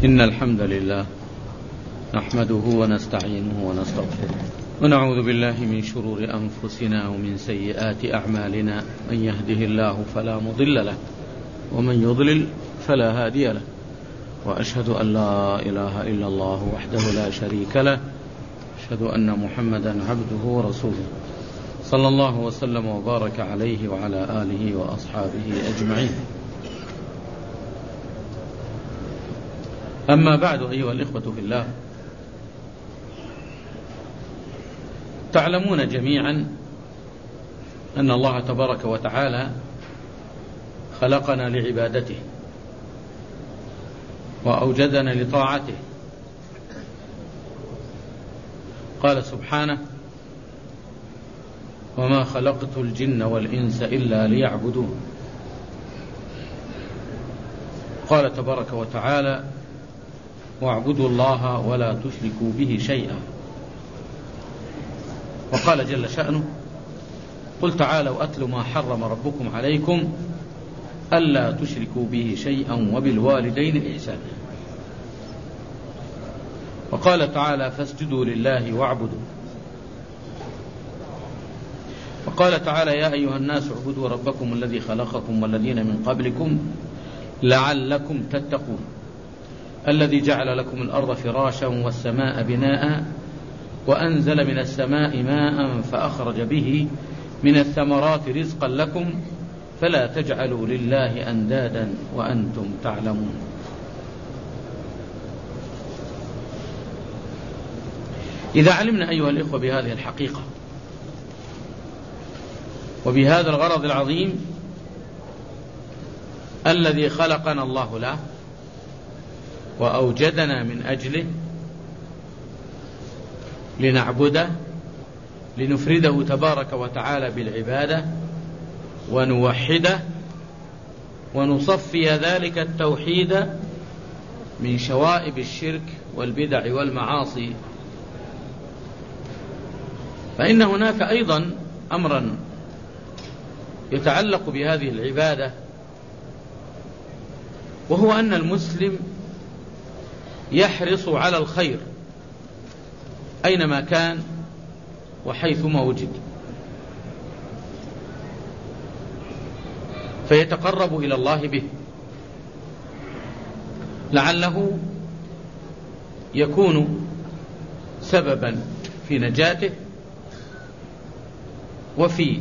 إن الحمد لله نحمده ونستعينه ونستغفره ونعوذ بالله من شرور أنفسنا ومن سيئات أعمالنا. من يهده الله فلا مضل له ومن يضلل فلا هادي له، وأشهد أن لا إله إلا الله وحده لا شريك له، أشهد أن محمدا عبده ورسوله صلى الله وسلم وبارك عليه وعلى آله وأصحابه أجمعين. أما بعد، أيها الإخوة في الله، تعلمون جميعا أن الله تبارك وتعالى خلقنا لعبادته وأوجدنا لطاعته. قال سبحانه: وما خلقت الجن والإنس إلا ليعبدون. قال تبارك وتعالى: واعبدوا الله ولا تشركوا به شيئا. وقال جل شأنه: قل تعالوا أتل ما حرم ربكم عليكم ألا تشركوا به شيئا وبالوالدين إحسانا. وقال تعالى: فاسجدوا لله واعبدوا. وقال تعالى: يا أيها الناس اعبدوا ربكم الذي خلقكم والذين من قبلكم لعلكم تتقون الذي جعل لكم الأرض فراشا والسماء بناء وأنزل من السماء ماء فأخرج به من الثمرات رزقا لكم فلا تجعلوا لله أندادا وأنتم تعلمون. إذا علمنا أيها الإخوة بهذه الحقيقة وبهذا الغرض العظيم الذي خلقنا الله له وأوجدنا من أجله لنعبده، لنفرده تبارك وتعالى بالعبادة ونوحده ونصفي ذلك التوحيد من شوائب الشرك والبدع والمعاصي، فإن هناك أيضا أمرا يتعلق بهذه العبادة، وهو أن المسلم يحرص على الخير أينما كان وحيثما وجد، فيتقرب إلى الله به لعله يكون سببا في نجاته وفي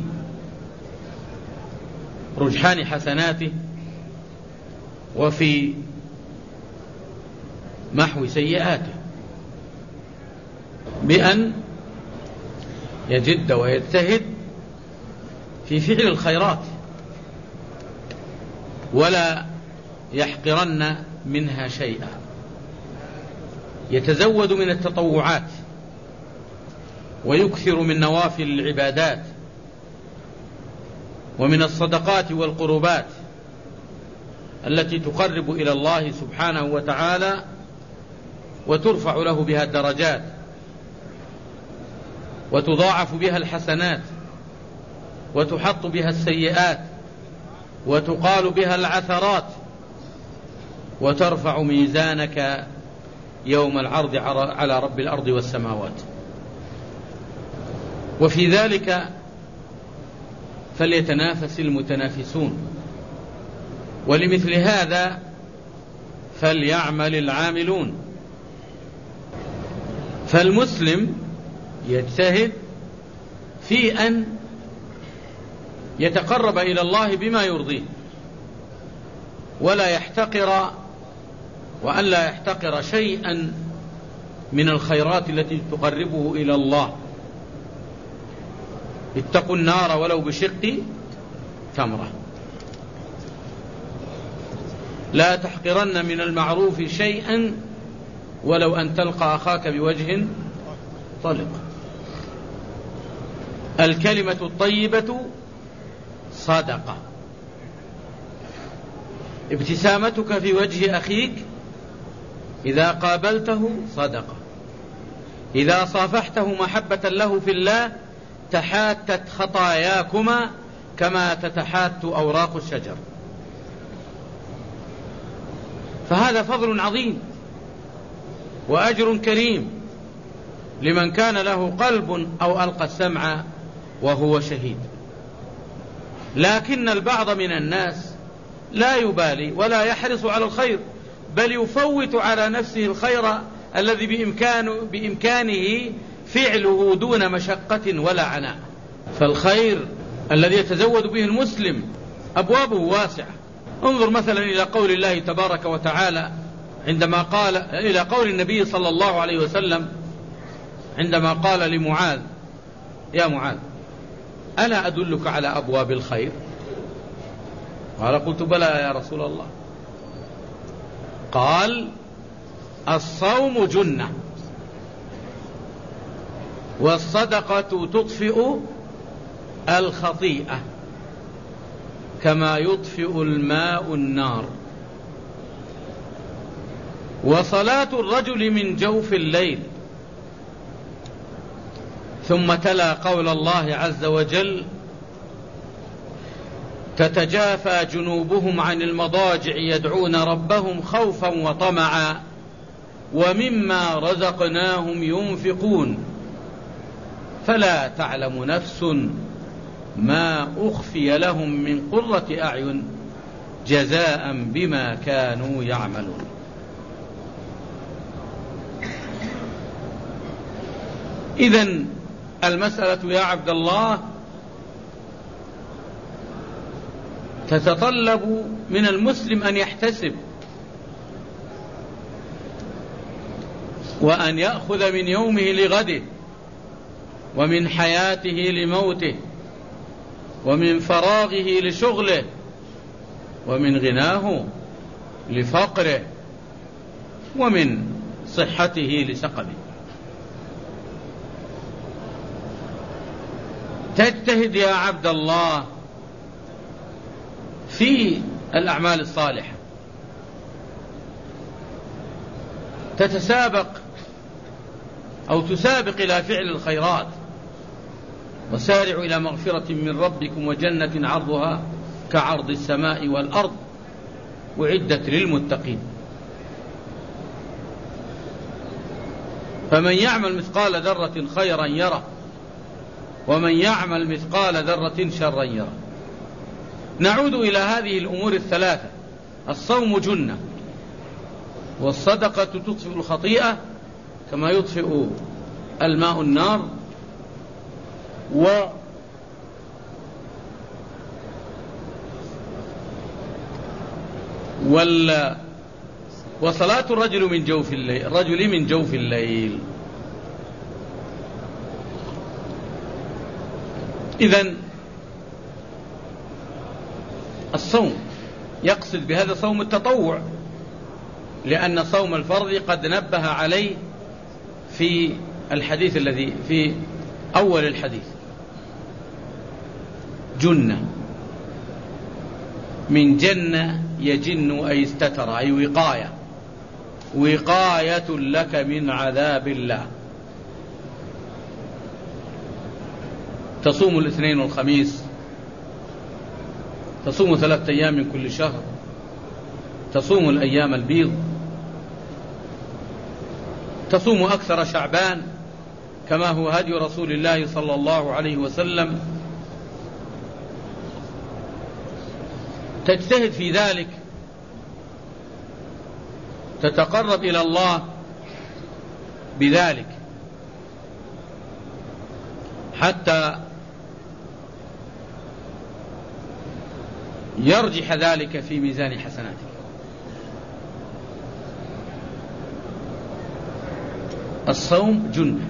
رجحان حسناته وفي محو سيئاته، بأن يجد ويجتهد في فعل الخيرات ولا يحقرن منها شيئا، يتزود من التطوعات ويكثر من نوافل العبادات ومن الصدقات والقربات التي تقرب إلى الله سبحانه وتعالى وترفع له بها الدرجات وتضاعف بها الحسنات وتحط بها السيئات وتقال بها العثرات وترفع ميزانك يوم العرض على رب الأرض والسماوات. وفي ذلك فليتنافس المتنافسون، ولمثل هذا فليعمل العاملون. فالمسلم يجتهد في أن يتقرب إلى الله بما يرضيه، ولا يحتقر وأن لا يحتقر شيئا من الخيرات التي تقربه إلى الله. اتقوا النار ولو بشق تمرة. لا تحقرن من المعروف شيئا ولو أن تلقى أخاك بوجه طلق. الكلمة الطيبة صدقة. ابتسامتك في وجه أخيك إذا قابلته صدقة. إذا صافحته محبة له في الله تحاتت خطاياكما كما تتحات أوراق الشجر. فهذا فضل عظيم وأجر كريم لمن كان له قلب أو ألقى السمع وهو شهيد. لكن البعض من الناس لا يبالي ولا يحرص على الخير، بل يفوت على نفسه الخير الذي بإمكانه فعله دون مشقة ولا عناء. فالخير الذي يتزود به المسلم أبوابه واسعة. انظر مثلا إلى قول الله تبارك وتعالى عندما قال، إلى قول النبي صلى الله عليه وسلم عندما قال لمعاذ: يا معاذ ألا أدلك على أبواب الخير؟ قال: قلت بلى يا رسول الله. قال: الصوم جنة، والصدقة تطفئ الخطيئة كما يطفئ الماء النار، وصلاة الرجل من جوف الليل. ثم تلا قول الله عز وجل: تتجافى جنوبهم عن المضاجع يدعون ربهم خوفا وطمعا ومما رزقناهم ينفقون فلا تعلم نفس ما أخفي لهم من قرة أعين جزاء بما كانوا يعملون. إذن المسألة يا عبد الله تتطلب من المسلم أن يحتسب وأن يأخذ من يومه لغده، ومن حياته لموته، ومن فراغه لشغله، ومن غناه لفقره، ومن صحته لسقمه. تجتهد يا عبد الله في الأعمال الصالحة، تتسابق أو تسابق إلى فعل الخيرات، وسارعوا إلى مغفرة من ربكم وجنة عرضها كعرض السماء والأرض أعدت للمتقين. فمن يعمل مثقال ذرة خيرا يره، ومن يعمل مثقال ذرة شرا يره. نعود إلى هذه الأمور الثلاثة: الصوم جنة، والصدقة تطفئ الخطيئة كما يطفئ الماء النار، وصلاة الرجل من جوف الليل. إذن الصوم يقصد بهذا صوم التطوع، لأن صوم الفرض قد نبه عليه في الحديث الذي في أول الحديث: جنة من جنة يجن أي استتر، أي وقاية لك من عذاب الله. تصوم الاثنين والخميس، تصوم 3 أيام من كل شهر، تصوم الأيام البيض، تصوم أكثر شعبان كما هو هدي رسول الله صلى الله عليه وسلم. تجتهد في ذلك، تتقرب إلى الله بذلك حتى يرجح ذلك في ميزان حسناتك. الصوم جنة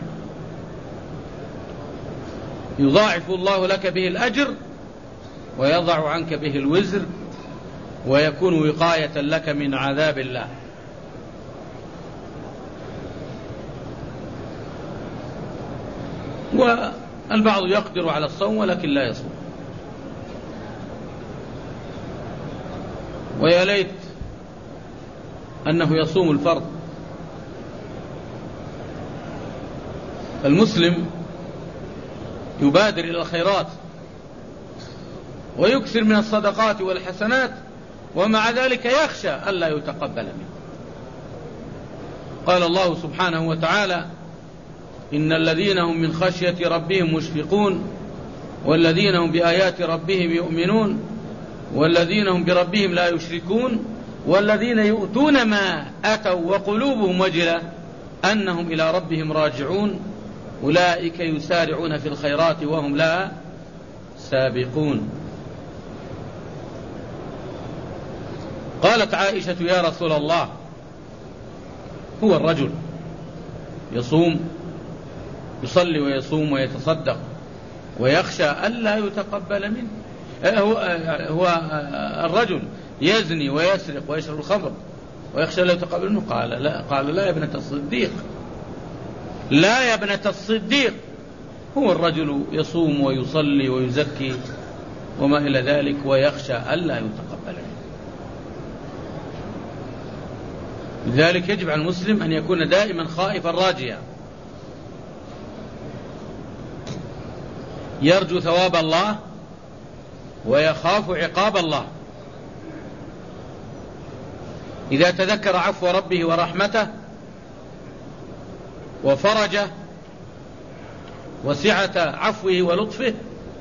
يضاعف الله لك به الأجر ويضع عنك به الوزر، ويكون وقاية لك من عذاب الله. والبعض يقدر على الصوم ولكن لا يصوم، ويا ليت أنه يصوم الفرض. المسلم يبادر إلى الخيرات ويكثر من الصدقات والحسنات، ومع ذلك يخشى ألا يتقبل منه. قال الله سبحانه وتعالى: إن الذين هم من خشية ربهم مشفقون والذين هم بآيات ربهم يؤمنون والذين هم بربهم لا يشركون والذين يؤتون ما أتوا وقلوبهم وجلة أنهم إلى ربهم راجعون أولئك يسارعون في الخيرات وهم لا سابقون. قالت عائشة: يا رسول الله، هو الرجل يصوم، يصلي ويصوم ويتصدق ويخشى ألا يتقبل منه، هو الرجل يزني ويسرق ويشرب الخمر ويخشى ألا يتقبل منه؟ قال لا يا ابنة الصديق، لا يا ابنة الصديق، هو الرجل يصوم ويصلي ويزكي وما إلى ذلك ويخشى ألا يتقبل منه. لذلك يجب على المسلم أن يكون دائما خائفا راجيا، يرجو ثواب الله ويخاف عقاب الله. إذا تذكر عفو ربه ورحمته وفرجه وسعة عفوه ولطفه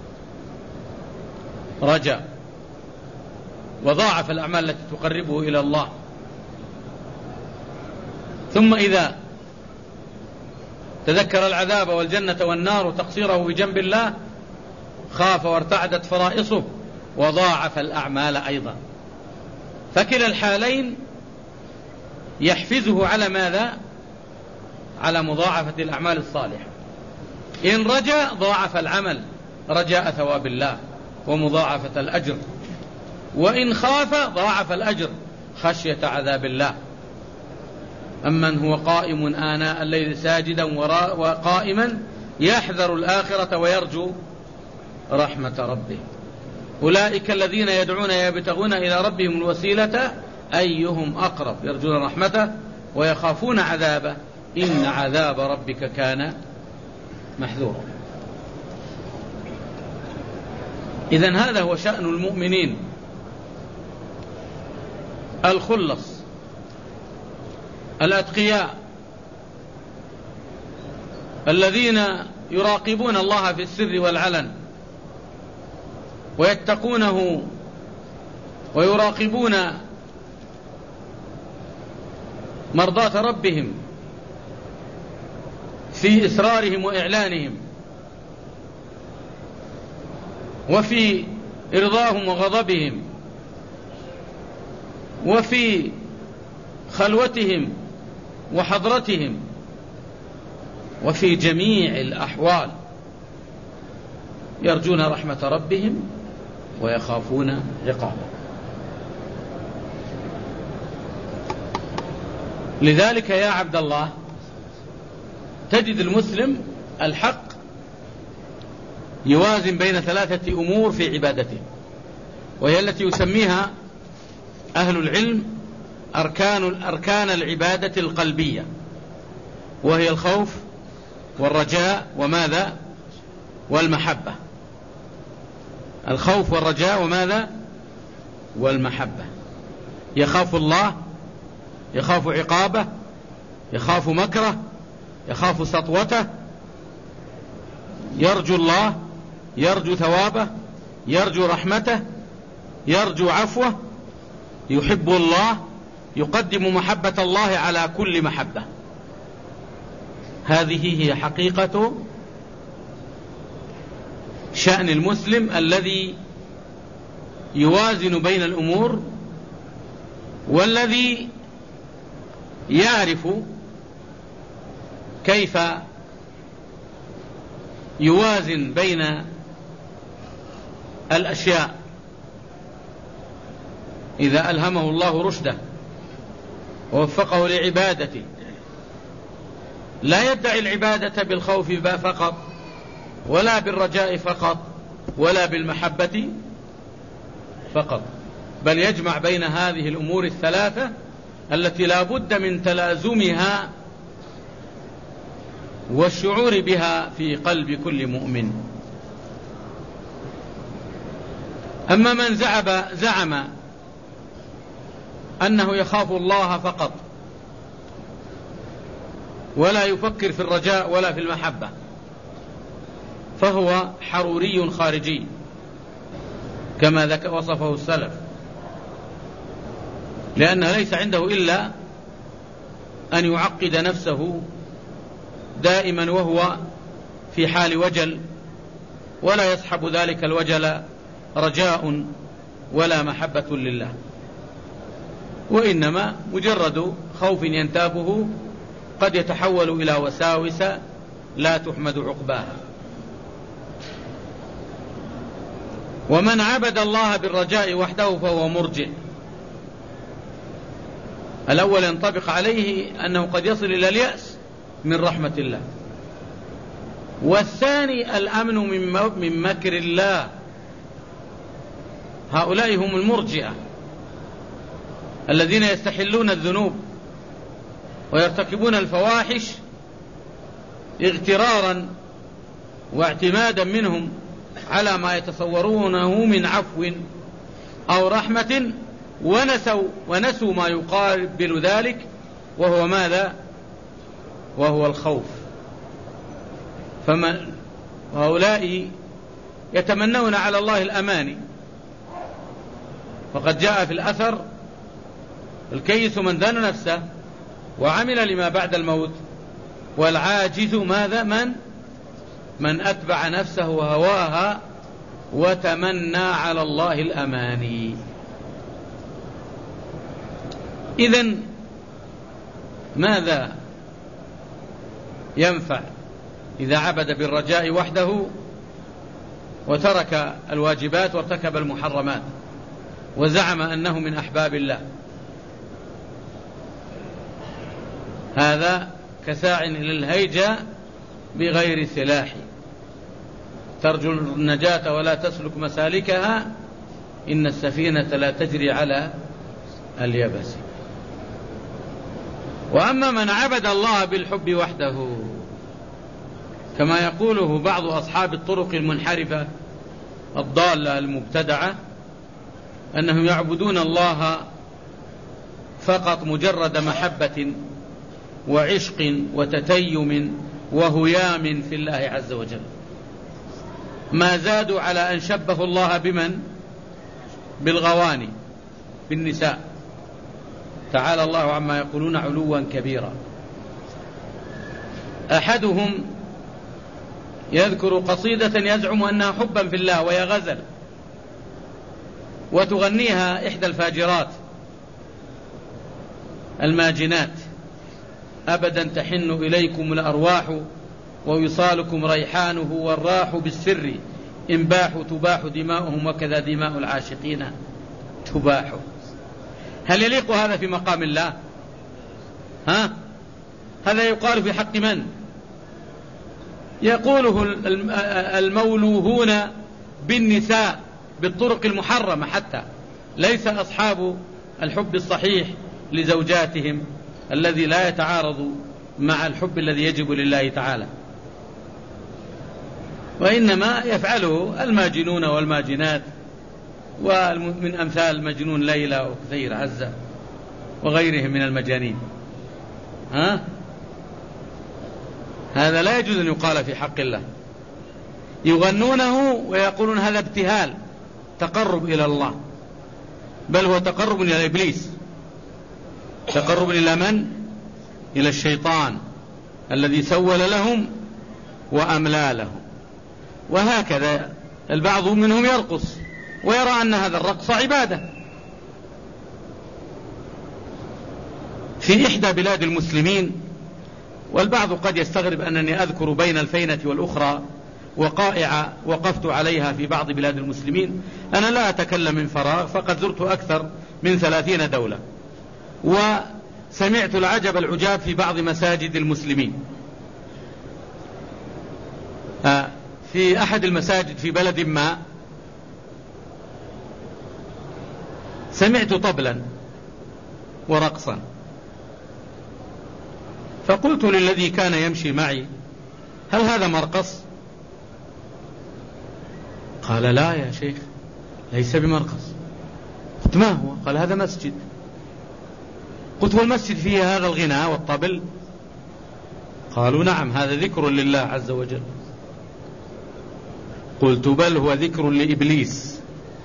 رجا وضاعف الأعمال التي تقربه إلى الله. ثم إذا تذكر العذاب والجنة والنار وتقصيره بجنب الله خاف وارتعدت فرائصه وضاعف الأعمال أيضا. فكلا الحالين يحفزه على ماذا؟ على مضاعفة الأعمال الصالحة. إن رجا ضاعف العمل رجاء ثواب الله ومضاعفة الأجر، وإن خاف ضاعف الأجر خشية عذاب الله. أمن هو قائم آناء الليل ساجدا وقائما يحذر الآخرة ويرجو رحمة ربه، أولئك الذين يدعون يبتغون إلى ربهم الوسيلة أيهم أقرب، يرجون رحمته ويخافون عذابه، إن عذاب ربك كان محذورا. إذن هذا هو شأن المؤمنين الخلص الأتقياء الذين يراقبون الله في السر والعلن ويتقونه ويراقبون مرضاة ربهم في إسرارهم وإعلانهم وفي إرضاهم وغضبهم وفي خلوتهم وحضرتهم وفي جميع الأحوال، يرجون رحمة ربهم ويخافون عقابه. لذلك يا عبد الله تجد المسلم الحق يوازن بين ثلاثة أمور في عبادته، وهي التي يسميها أهل العلم أركان العبادة القلبية، وهي الخوف والرجاء وماذا؟ والمحبة. الخوف والرجاء وماذا؟ والمحبة. يخاف الله، يخاف عقابه، يخاف مكره، يخاف سطوته، يرجو الله، يرجو ثوابه، يرجو رحمته، يرجو عفوه، يحب الله، يقدم محبة الله على كل محبة. هذه هي حقيقة شأن المسلم الذي يوازن بين الأمور، والذي يعرف كيف يوازن بين الأشياء إذا ألهمه الله رشده ووفقه لعبادته. لا يدعي العبادة بالخوف فقط، ولا بالرجاء فقط، ولا بالمحبة فقط، بل يجمع بين هذه الأمور الثلاثة التي لا بد من تلازمها والشعور بها في قلب كل مؤمن. أما من زعم أنه يخاف الله فقط ولا يفكر في الرجاء ولا في المحبة، فهو حروري خارجي كما وصفه السلف، لأنه ليس عنده إلا أن يعقد نفسه دائما وهو في حال وجل، ولا يصحب ذلك الوجل رجاء ولا محبة لله، وإنما مجرد خوف ينتابه قد يتحول إلى وساوس لا تحمد عقباها. ومن عبد الله بالرجاء وحده فهو مرجئ. الأول ينطبق عليه أنه قد يصل إلى اليأس من رحمة الله، والثاني الأمن من مكر الله. هؤلاء هم المرجئة الذين يستحلون الذنوب ويرتكبون الفواحش اغترارا واعتمادا منهم على ما يتصورونه من عفو أو رحمة، ونسوا ما يقابل ذلك، وهو ماذا؟ وهو الخوف. هؤلاء يتمنون على الله الأماني، وقد جاء في الأثر: الكيس من دان نفسه وعمل لما بعد الموت، والعاجز ماذا؟ من أتبع نفسه وهواها وتمنى على الله الأماني. إذن ماذا ينفع إذا عبد بالرجاء وحده وترك الواجبات وارتكب المحرمات وزعم أنه من أحباب الله؟ هذا كساع إلى الهيجة بغير سلاح، ترجو النجاة ولا تسلك مسالكها، إن السفينة لا تجري على اليبس. وأما من عبد الله بالحب وحده، كما يقوله بعض أصحاب الطرق المنحرفة الضالة المبتدعة، أنهم يعبدون الله فقط مجرد محبة وعشق وتتيم وهيام في الله عز وجل، ما زادوا على أن شبهوا الله بمن؟ بالغواني، بالنساء، تعالى الله عما يقولون علوا كبيرا. أحدهم يذكر قصيدة يزعم أنها حبا في الله، وهي غزل، وتغنيها إحدى الفاجرات الماجنات: أبدا تحن إليكم الأرواح ووصالكم ريحانه والراح بالسر إنباح تباح دماؤهم وكذا دماء العاشقين تباح. هل يليق هذا في مقام الله؟ هذا يقال في حق من؟ يقوله المولوهون بالنساء بالطرق المحرمة، حتى ليس أصحاب الحب الصحيح لزوجاتهم الذي لا يتعارض مع الحب الذي يجب لله تعالى، وإنما يفعله الماجنون والماجنات، ومن أمثال مجنون ليلى وكثير عزة وغيرهم من المجانين. هذا لا يجوز أن يقال في حق الله. يغنونه ويقولون هذا ابتهال، تقرب إلى الله، بل هو تقرب إلى إبليس، تقرب إلى من؟ إلى الشيطان الذي سول لهم وأملى لهم. وهكذا البعض منهم يرقص ويرى أن هذا الرقص عبادة. في إحدى بلاد المسلمين، والبعض قد يستغرب أنني أذكر بين الفينة والأخرى وقائع وقفت عليها في بعض بلاد المسلمين، أنا لا أتكلم من فراغ، فقد زرت أكثر من 30 دولة، وسمعت العجب العجاب في بعض مساجد المسلمين. في أحد المساجد في بلد ما سمعت طبلا ورقصا، فقلت للذي كان يمشي معي: هل هذا مرقص؟ قال: لا يا شيخ، ليس بمرقص. قلت: ما هو؟ قال: هذا مسجد. قلت: والمسجد فيه هذا الغناء والطبل؟ قالوا نعم هذا ذكر لله عز وجل. قلت بل هو ذكر لإبليس.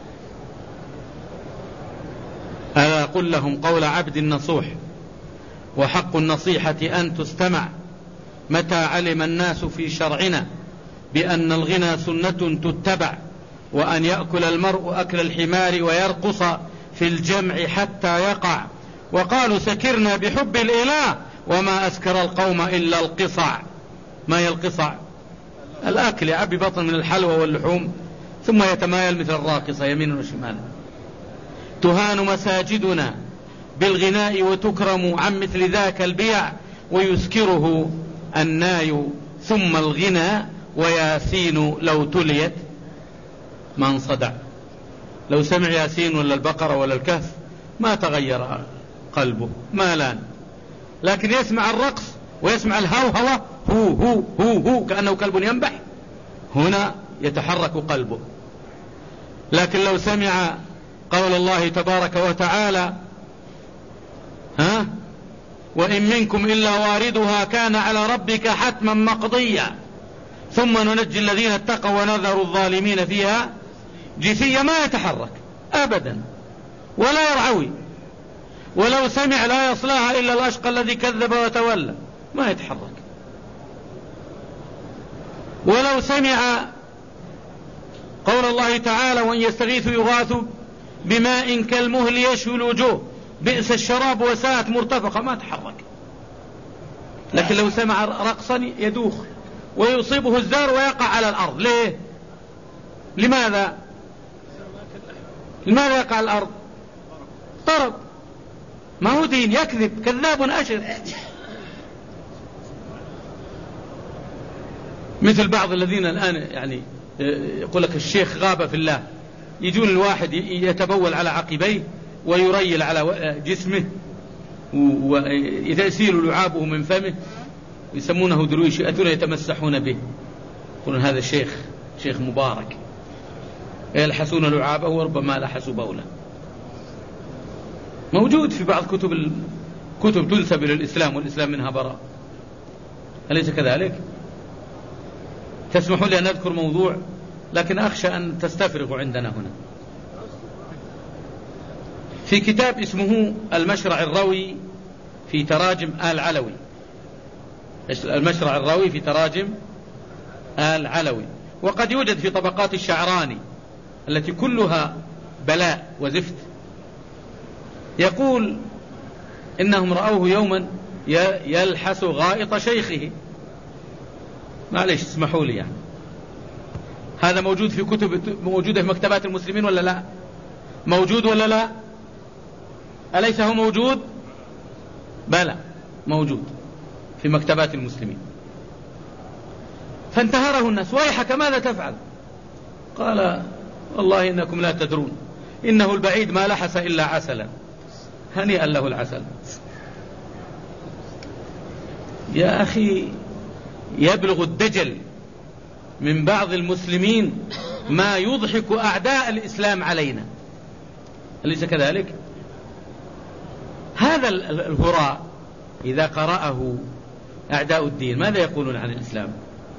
ألا قل لهم قول عبد نصوح، وحق النصيحة أن تستمع، متى علم الناس في شرعنا بأن الغنى سنة تتبع، وأن يأكل المرء أكل الحمار ويرقص في الجمع حتى يقع، وقالوا سكرنا بحب الإله وما أسكر القوم إلا القصع. ما هي القصع؟ الأكل، يعبي بطن من الحلوى واللحوم ثم يتمايل مثل الراقصة يمينا وشمالا. تهان مساجدنا بالغناء وتكرم عن مثل ذاك البيع، ويسكره الناي ثم الغنى، وياسين لو تليت ما انصدع. لو سمع ياسين ولا البقرة ولا الكهف ما تغير قلبه، ما لان، لكن يسمع الرقص ويسمع الهوهوة هو هو هو هو كأنه كلب ينبح، هنا يتحرك قلبه. لكن لو سمع قول الله تبارك وتعالى وإن منكم إلا واردها كان على ربك حتما مقضيا ثم ننجي الذين اتقوا ونذر الظالمين فيها جثيا، ما يتحرك أبدا ولا يرعوي. ولو سمع لا يصلاها إلا الأشقى الذي كذب وتولى، ما يتحرك. ولو سمع قول الله تعالى وإن يستغيثوا يغاثوا بماء كالمهل يشوي الوجوه بئس الشراب وساءت مرتفقة، ما تحرك. لكن لو سمع رقصا يدوخ ويصيبه الزار ويقع على الأرض. ليه؟ لماذا يقع على الأرض؟ طرب، ما هو دين، يكذب، كذاب أشر. مثل بعض الذين الآن يعني يقول لك الشيخ غاب في الله، يجون الواحد يتبول على عقبيه ويريل على جسمه ويسيل لعابه من فمه، يسمونه درويش، يأتون يتمسحون به، يقولون هذا شيخ مبارك، يلحسون لعابه وربما لحسوا بوله. موجود في بعض كتب تنسب إلى الإسلام والإسلام منها براء، أليس كذلك؟ تسمحوا لي أن أذكر موضوع، لكن أخشى أن تستفرغوا عندنا هنا. في كتاب اسمه المشرع الروي في تراجم آل علوي، المشرع الروي في تراجم آل علوي، وقد يوجد في طبقات الشعراني التي كلها بلاء وزفت. يقول إنهم رأوه يوما يلحس غائط شيخه، معليش اسمحوا لي يعني، هذا موجود في كتب، موجودة في مكتبات المسلمين ولا لا؟ موجود ولا لا؟ أليس هو موجود؟ بلى موجود في مكتبات المسلمين. فانتهره الناس، ويحك ماذا تفعل؟ قال والله إنكم لا تدرون، إنه البعيد ما لحس إلا عسلا، هنيئا له العسل. يا أخي يبلغ الدجل من بعض المسلمين ما يضحك أعداء الإسلام علينا، أليس كذلك؟ هذا الهراء إذا قرأه أعداء الدين ماذا يقولون عن الإسلام؟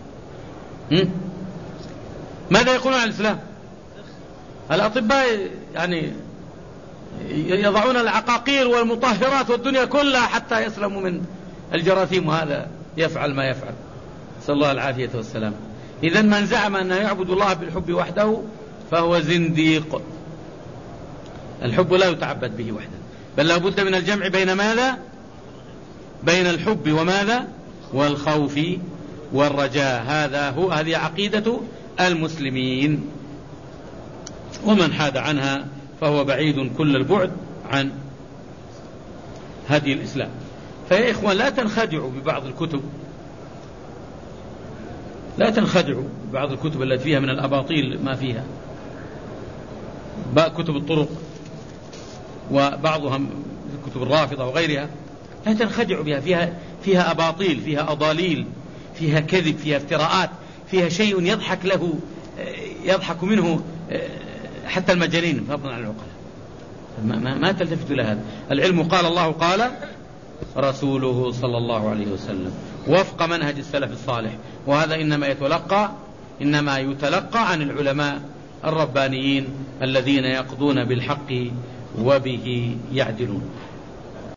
ماذا يقولون عن الإسلام؟ الأطباء يعني يضعون العقاقير والمطهرات والدنيا كلها حتى يسلموا من الجراثيم، وهذا يفعل ما يفعل، نسأل الله العافية والسلام. إذن من زعم أنه يعبد الله بالحب وحده فهو زنديق. الحب لا يتعبد به وحده، بل لا بد من الجمع بين ماذا؟ بين الحب وماذا؟ والخوف والرجاء. هذه عقيدة المسلمين، ومن حاد عنها فهو بعيد كل البعد عن هدي الإسلام. فيا إخوان لا تنخدعوا ببعض الكتب، لا تنخدعوا ببعض الكتب التي فيها من الأباطيل ما فيها، كتب الطرق وبعضها كتب الرافضة وغيرها، لا تنخدعوا بها، فيها أباطيل، فيها أضاليل، فيها كذب، فيها افتراءات، فيها شيء يضحك منه حتى المجانين فضلا عن العقلاء. ما تلتفتوا لهذا. العلم قال الله قال رسوله صلى الله عليه وسلم وفق منهج السلف الصالح. وهذا إنما يتلقى عن العلماء الربانيين الذين يقضون بالحق وبه يعدلون.